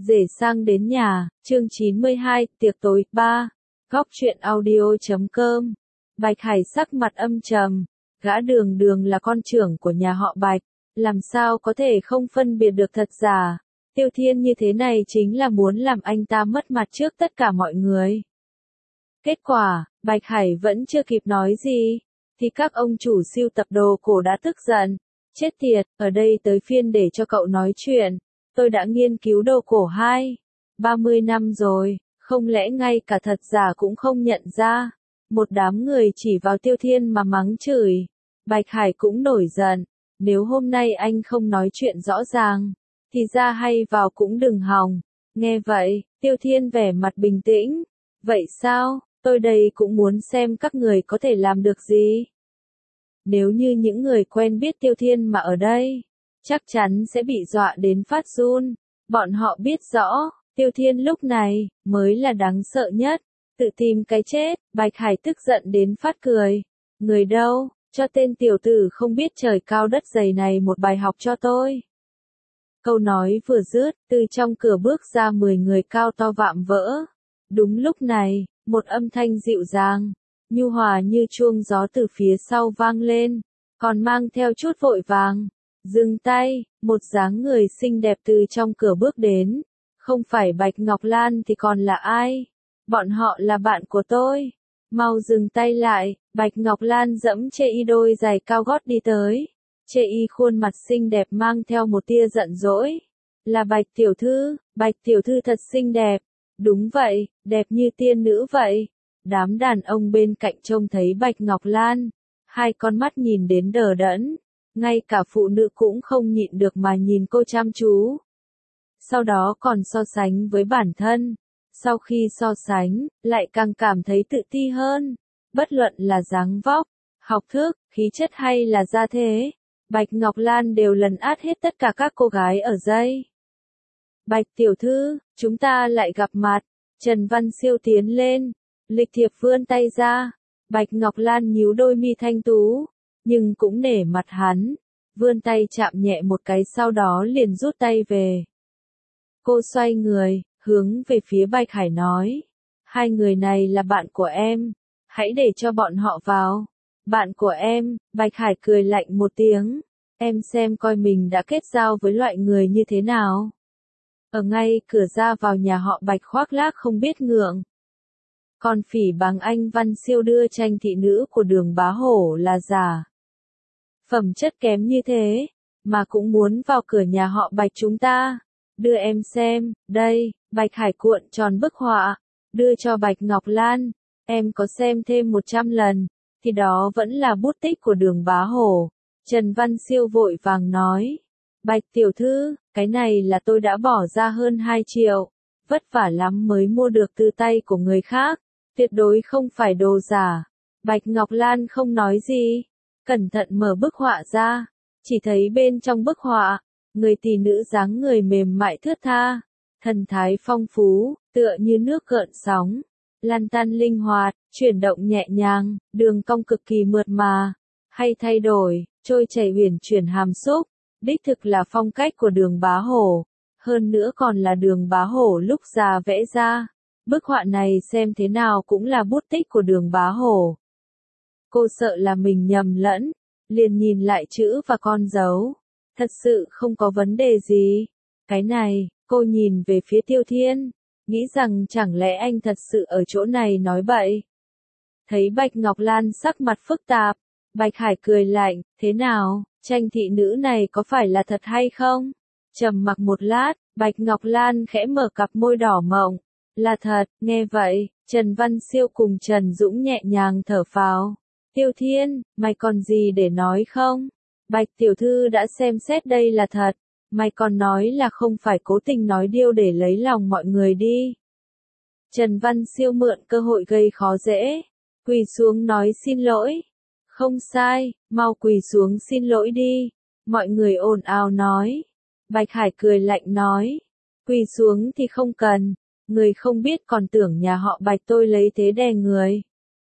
Rể sang đến nhà, chương 92, tiệc tối, 3. Góc truyện audio.com. Bạch Hải sắc mặt âm trầm, gã Đường Đường là con trưởng của nhà họ Bạch, làm sao có thể không phân biệt được thật giả. Tiêu Thiên như thế này chính là muốn làm anh ta mất mặt trước tất cả mọi người. Kết quả, Bạch Hải vẫn chưa kịp nói gì, thì các ông chủ sưu tập đồ cổ đã tức giận. Chết tiệt, ở đây tới phiên để cho cậu nói chuyện. Tôi đã nghiên cứu đồ cổ 30 năm rồi, không lẽ ngay cả thật giả cũng không nhận ra. Một đám người chỉ vào Tiêu Thiên mà mắng chửi. Bạch Hải cũng nổi giận, nếu hôm nay anh không nói chuyện rõ ràng, thì ra hay vào cũng đừng hòng. Nghe vậy, Tiêu Thiên vẻ mặt bình tĩnh. Vậy sao, tôi đây cũng muốn xem các người có thể làm được gì. Nếu như những người quen biết Tiêu Thiên mà ở đây, chắc chắn sẽ bị dọa đến phát run. Bọn họ biết rõ, Tiêu Thiên lúc này mới là đáng sợ nhất, tự tìm cái chết. Bạch Hải tức giận đến phát cười. Người đâu, cho tên tiểu tử không biết trời cao đất dày này một bài học cho tôi. Câu nói vừa dứt, từ trong cửa bước ra 10 người cao to vạm vỡ. Đúng lúc này, một âm thanh dịu dàng, nhu hòa như chuông gió từ phía sau vang lên, còn mang theo chút vội vàng. Dừng tay, một dáng người xinh đẹp từ trong cửa bước đến. Không phải Bạch Ngọc Lan thì còn là ai? Bọn họ là bạn của tôi. Mau dừng tay lại. Bạch Ngọc Lan dẫm chê y đôi giày cao gót đi tới. Chê y khuôn mặt xinh đẹp mang theo một tia giận dỗi. Là Bạch tiểu thư thật xinh đẹp. Đúng vậy, đẹp như tiên nữ vậy. Đám đàn ông bên cạnh trông thấy Bạch Ngọc Lan, hai con mắt nhìn đến đờ đẫn. Ngay cả phụ nữ cũng không nhịn được mà nhìn cô chăm chú. Sau đó còn so sánh với bản thân. Sau khi so sánh, lại càng cảm thấy tự ti hơn. Bất luận là dáng vóc, học thức, khí chất hay là gia thế, Bạch Ngọc Lan đều lấn át hết tất cả các cô gái ở đây. Bạch tiểu thư, chúng ta lại gặp mặt. Trần Văn Siêu tiến lên, lịch thiệp vươn tay ra. Bạch Ngọc Lan nhíu đôi mi thanh tú, nhưng cũng nể mặt hắn, vươn tay chạm nhẹ một cái sau đó liền rút tay về. Cô xoay người, hướng về phía Bạch Hải nói, hai người này là bạn của em, hãy để cho bọn họ vào. Bạn của em, Bạch Hải cười lạnh một tiếng, em xem coi mình đã kết giao với loại người như thế nào. Ở ngay cửa ra vào nhà họ Bạch khoác lác không biết ngượng. Còn phỉ báng anh Văn Siêu đưa tranh thị nữ của Đường Bá Hổ là giả. Phẩm chất kém như thế, mà cũng muốn vào cửa nhà họ Bạch chúng ta. Đưa em xem, đây. Bạch Hải cuộn tròn bức họa, đưa cho Bạch Ngọc Lan. Em có xem thêm 100 lần, thì đó vẫn là bút tích của Đường Bá Hổ. Trần Văn Siêu vội vàng nói. Bạch tiểu thư, cái này là tôi đã bỏ ra hơn 2 triệu. Vất vả lắm mới mua được từ tay của người khác. Tuyệt đối không phải đồ giả. Bạch Ngọc Lan không nói gì. Cẩn thận mở bức họa ra. Chỉ thấy bên trong bức họa, người tỷ nữ dáng người mềm mại thướt tha. Thần thái phong phú, tựa như nước gợn sóng. Lăn tăn linh hoạt, chuyển động nhẹ nhàng, đường cong cực kỳ mượt mà. Hay thay đổi, trôi chảy uyển chuyển hàm xúc. Đích thực là phong cách của Đường Bá Hổ. Hơn nữa còn là Đường Bá Hổ lúc già vẽ ra. Bức họa này xem thế nào cũng là bút tích của Đường Bá Hổ. Cô sợ là mình nhầm lẫn, liền nhìn lại chữ và con dấu. Thật sự không có vấn đề gì. Cái này, cô nhìn về phía Tiêu Thiên, nghĩ rằng chẳng lẽ anh thật sự ở chỗ này nói bậy. Thấy Bạch Ngọc Lan sắc mặt phức tạp, Bạch Hải cười lạnh, thế nào, tranh thị nữ này có phải là thật hay không? Trầm mặc một lát, Bạch Ngọc Lan khẽ mở cặp môi đỏ mọng. Là thật, nghe vậy, Trần Văn Siêu cùng Trần Dũng nhẹ nhàng thở phào. Tiêu Thiên, mày còn gì để nói không? Bạch tiểu thư đã xem xét đây là thật, mày còn nói là không phải cố tình nói điêu để lấy lòng mọi người đi. Trần Văn Siêu mượn cơ hội gây khó dễ, quỳ xuống nói xin lỗi. Không sai, mau quỳ xuống xin lỗi đi. Mọi người ồn ào nói. Bạch Hải cười lạnh nói, quỳ xuống thì không cần. Người không biết còn tưởng nhà họ Bạch tôi lấy thế đè người.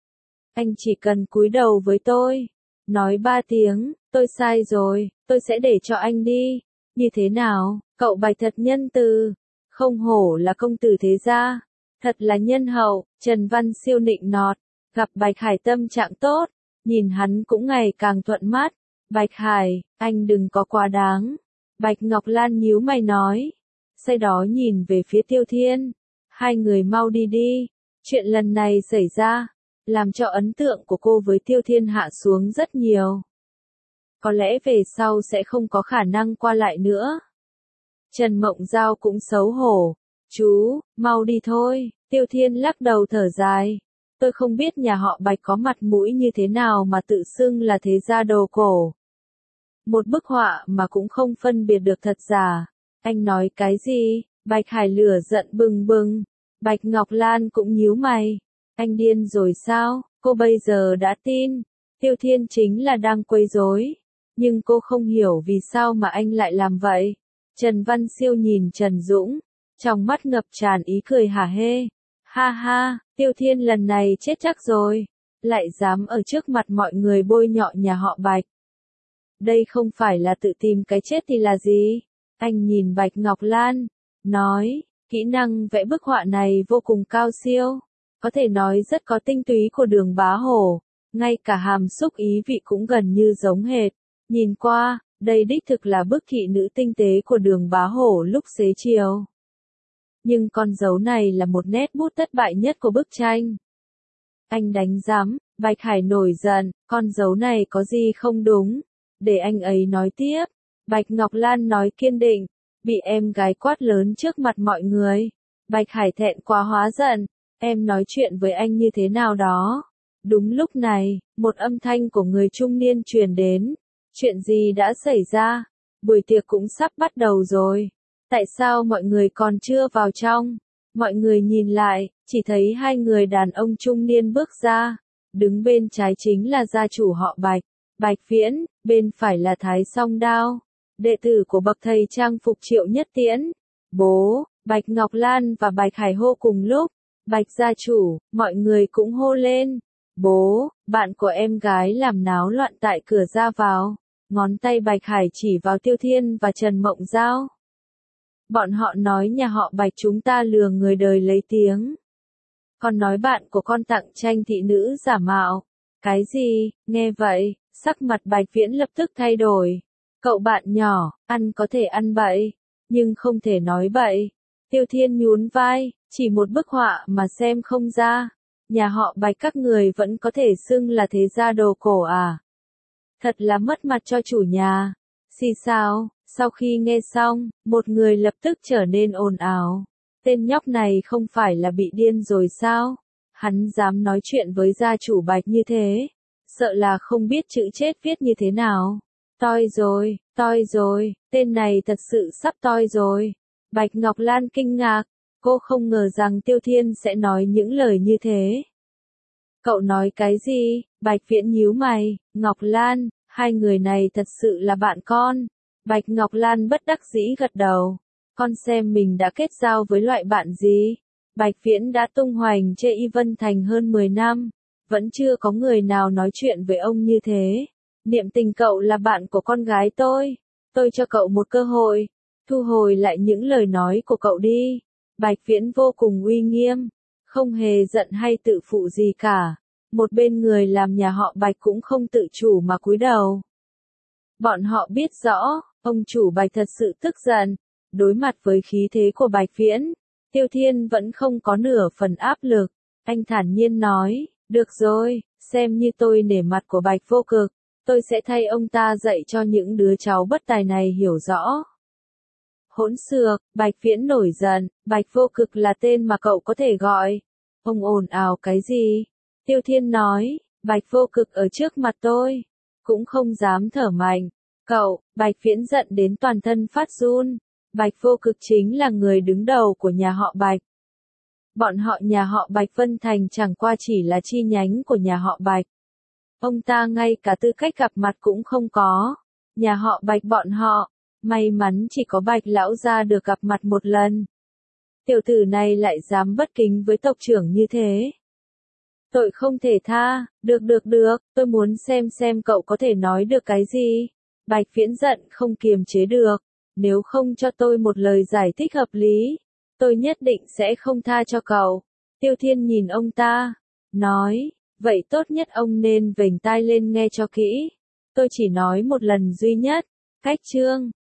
Anh chỉ cần cúi đầu với tôi, nói 3 tiếng, tôi sai rồi, tôi sẽ để cho anh đi. Như thế nào, cậu Bạch thật nhân từ. Không hổ là công tử thế gia, thật là nhân hậu, Trần Văn Siêu nịnh nọt, gặp Bạch Hải tâm trạng tốt, nhìn hắn cũng ngày càng thuận mắt. Bạch Hải, anh đừng có quá đáng. Bạch Ngọc Lan nhíu mày nói, sau đó nhìn về phía Tiêu Thiên, hai người mau đi đi, chuyện lần này xảy ra, làm cho ấn tượng của cô với Tiêu Thiên hạ xuống rất nhiều. Có lẽ về sau sẽ không có khả năng qua lại nữa. Trần Mộng Giao cũng xấu hổ, chú, mau đi thôi, Tiêu Thiên lắc đầu thở dài. Tôi không biết nhà họ Bạch có mặt mũi như thế nào mà tự xưng là thế gia đồ cổ. Một bức họa mà cũng không phân biệt được thật giả. Anh nói cái gì? Bạch Hải lửa giận bừng bừng. Bạch Ngọc Lan cũng nhíu mày. Anh điên rồi sao? Cô bây giờ đã tin. Tiêu Thiên chính là đang quấy rối. Nhưng cô không hiểu vì sao mà anh lại làm vậy. Trần Văn Siêu nhìn Trần Dũng. Trong mắt ngập tràn ý cười hả hê. Ha ha, Tiêu Thiên lần này chết chắc rồi. Lại dám ở trước mặt mọi người bôi nhọ nhà họ Bạch. Đây không phải là tự tìm cái chết thì là gì? Anh nhìn Bạch Ngọc Lan, nói, kỹ năng vẽ bức họa này vô cùng cao siêu. Có thể nói rất có tinh túy của Đường Bá Hổ. Ngay cả hàm xúc ý vị cũng gần như giống hệt. Nhìn qua, đây đích thực là bức thị nữ tinh tế của Đường Bá Hổ lúc xế chiều. Nhưng con dấu này là một nét bút thất bại nhất của bức tranh. Anh đánh giám, Bạch Hải nổi giận, con dấu này có gì không đúng, để anh ấy nói tiếp. Bạch Ngọc Lan nói kiên định, bị em gái quát lớn trước mặt mọi người. Bạch Hải thẹn quá hóa giận, em nói chuyện với anh như thế nào đó. Đúng lúc này, một âm thanh của người trung niên truyền đến. Chuyện gì đã xảy ra? Buổi tiệc cũng sắp bắt đầu rồi. Tại sao mọi người còn chưa vào trong? Mọi người nhìn lại, chỉ thấy hai người đàn ông trung niên bước ra. Đứng bên trái chính là gia chủ họ Bạch, Bạch Viễn, bên phải là Thái Song Đao, đệ tử của bậc thầy trang phục Triệu Nhất Tiễn. Bố, Bạch Ngọc Lan và Bạch Hải hô cùng lúc. Bạch gia chủ, mọi người cũng hô lên. Bố, bạn của em gái làm náo loạn tại cửa ra vào. Ngón tay Bạch Hải chỉ vào Tiêu Thiên và Trần Mộng Giao. Bọn họ nói nhà họ Bạch chúng ta lừa người đời lấy tiếng. Còn nói bạn của con tặng tranh thị nữ giả mạo. Cái gì? Nghe vậy, sắc mặt Bạch Viễn lập tức thay đổi. Cậu bạn nhỏ, ăn có thể ăn bậy, nhưng không thể nói bậy. Tiêu Thiên nhún vai, chỉ một bức họa mà xem không ra. Nhà họ Bạch các người vẫn có thể xưng là thế gia đồ cổ à? Thật là mất mặt cho chủ nhà. Xì xào, sau khi nghe xong, một người lập tức trở nên ồn ào. Tên nhóc này không phải là bị điên rồi sao? Hắn dám nói chuyện với gia chủ Bạch như thế. Sợ là không biết chữ chết viết như thế nào. Toi rồi, tên này thật sự sắp toi rồi. Bạch Ngọc Lan kinh ngạc, cô không ngờ rằng Tiêu Thiên sẽ nói những lời như thế. Cậu nói cái gì? Bạch Viễn nhíu mày, Ngọc Lan, hai người này thật sự là bạn con. Bạch Ngọc Lan bất đắc dĩ gật đầu. Con xem mình đã kết giao với loại bạn gì? Bạch Viễn đã tung hoành chê Y Vân Thành hơn 10 năm. Vẫn chưa có người nào nói chuyện với ông như thế. Niệm Tình cậu là bạn của con gái tôi. Tôi cho cậu một cơ hội. Thu hồi lại những lời nói của cậu đi. Bạch Viễn vô cùng uy nghiêm. Không hề giận hay tự phụ gì cả. Một bên người làm nhà họ Bạch cũng không tự chủ mà cúi đầu. Bọn họ biết rõ, ông chủ Bạch thật sự tức giận. Đối mặt với khí thế của Bạch Viễn, Tiêu Thiên vẫn không có nửa phần áp lực. Anh thản nhiên nói, được rồi, xem như tôi nể mặt của Bạch Vô Cực. Tôi sẽ thay ông ta dạy cho những đứa cháu bất tài này hiểu rõ. Hỗn xược, Bạch Viễn nổi giận, Bạch Vô Cực là tên mà cậu có thể gọi. Ông ồn ào cái gì? Tiêu Thiên nói, Bạch Vô Cực ở trước mặt tôi, cũng không dám thở mạnh. Cậu, Bạch Viễn giận đến toàn thân phát run. Bạch Vô Cực chính là người đứng đầu của nhà họ Bạch. Bọn họ nhà họ Bạch Vân Thành chẳng qua chỉ là chi nhánh của nhà họ Bạch. Ông ta ngay cả tư cách gặp mặt cũng không có. Nhà họ Bạch bọn họ, may mắn chỉ có Bạch lão gia được gặp mặt một lần. Tiểu tử này lại dám bất kính với tộc trưởng như thế. Tội không thể tha, được, tôi muốn xem cậu có thể nói được cái gì. Bạch Viễn giận không kiềm chế được, nếu không cho tôi một lời giải thích hợp lý, Tôi nhất định sẽ không tha cho cậu. Tiêu Thiên nhìn ông ta, nói, vậy tốt nhất ông nên vểnh tai lên nghe cho kỹ. Tôi chỉ nói một lần duy nhất. Cách chương